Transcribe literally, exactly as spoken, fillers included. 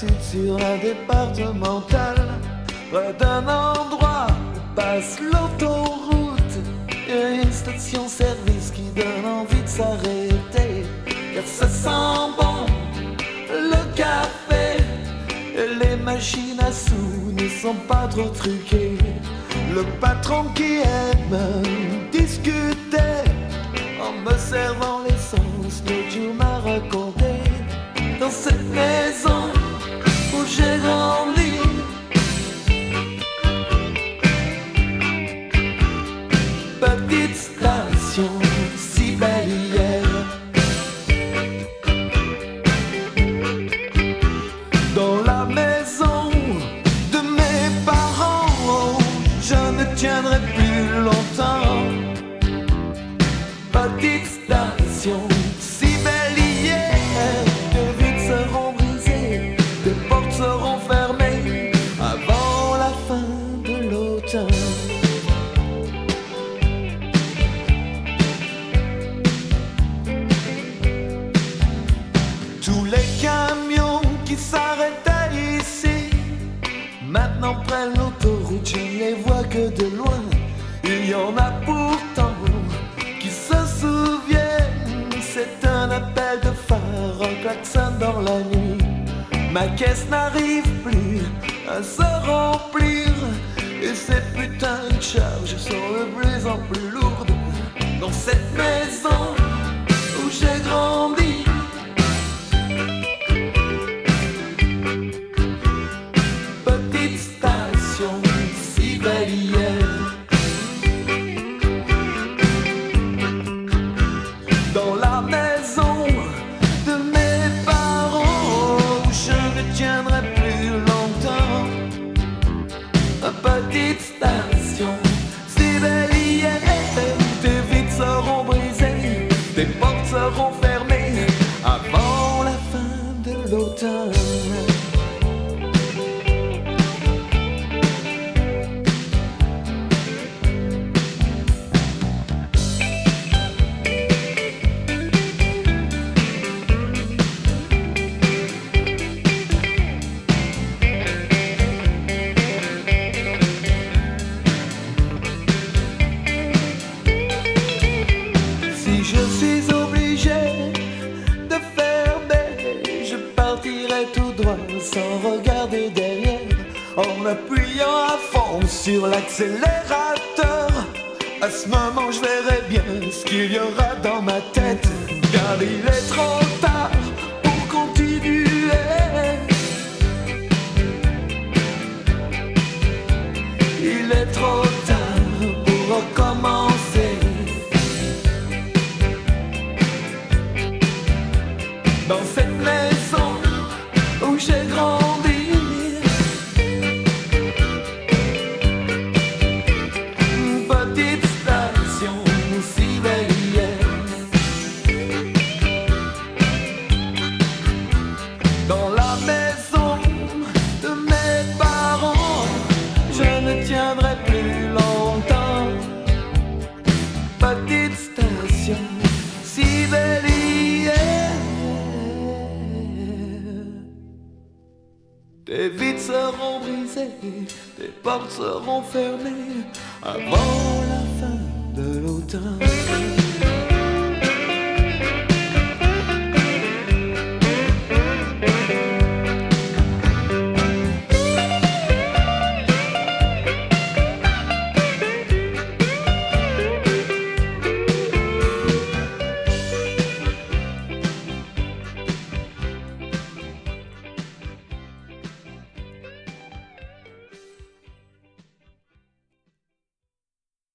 sud sur la départementale, près d'un endroit où passe l'autoroute. Il y a une station-service qui donne envie de s'arrêter, car ça sent bon le café et les machines à sous ne sont pas trop truquées. Le patron qui aime discuter en me servant l'essence, l'autre jour m'a raconté, dans cette maison où j'ai grandi, petite station si belle hier, dans la maison de mes parents, je ne tiendrai plus longtemps. Petite station si belle hier, des vitres seront brisées, des portes seront fermées avant la fin de l'automne. Tous les camions qui s'arrêtaient ici maintenant prennent l'autoroute, je ne les vois que de loin. Il y en a pourtant qui se souviennent, c'est un appel de phare, un klaxon dans la nuit. Ma caisse n'arrive plus à se remplir et ces putains de charges sont de plus en plus lourdes. Dans cette maison où j'ai grandi, petite station si belle hier, dans la maison de mes parents, je ne tiendrai plus longtemps. Petite station si belle hier, des vitres seront brisées, des portes seront fermées avant la fin de l'automne. Je suis obligé de fermer, je partirai tout droit sans regarder derrière, en appuyant à fond sur l'accélérateur. À ce moment je verrai bien ce qu'il y aura dans ma tête, car il est trop tard pour continuer. Il est trop tard pour recommencer. Dans cette maison où j'ai grandi, petite station si belle hier, dans la maison de mes parents, je ne tiendrai plus longtemps. Petite station si belle hier, des vitres seront brisées, des portes seront fermées avant la fin de l'automne.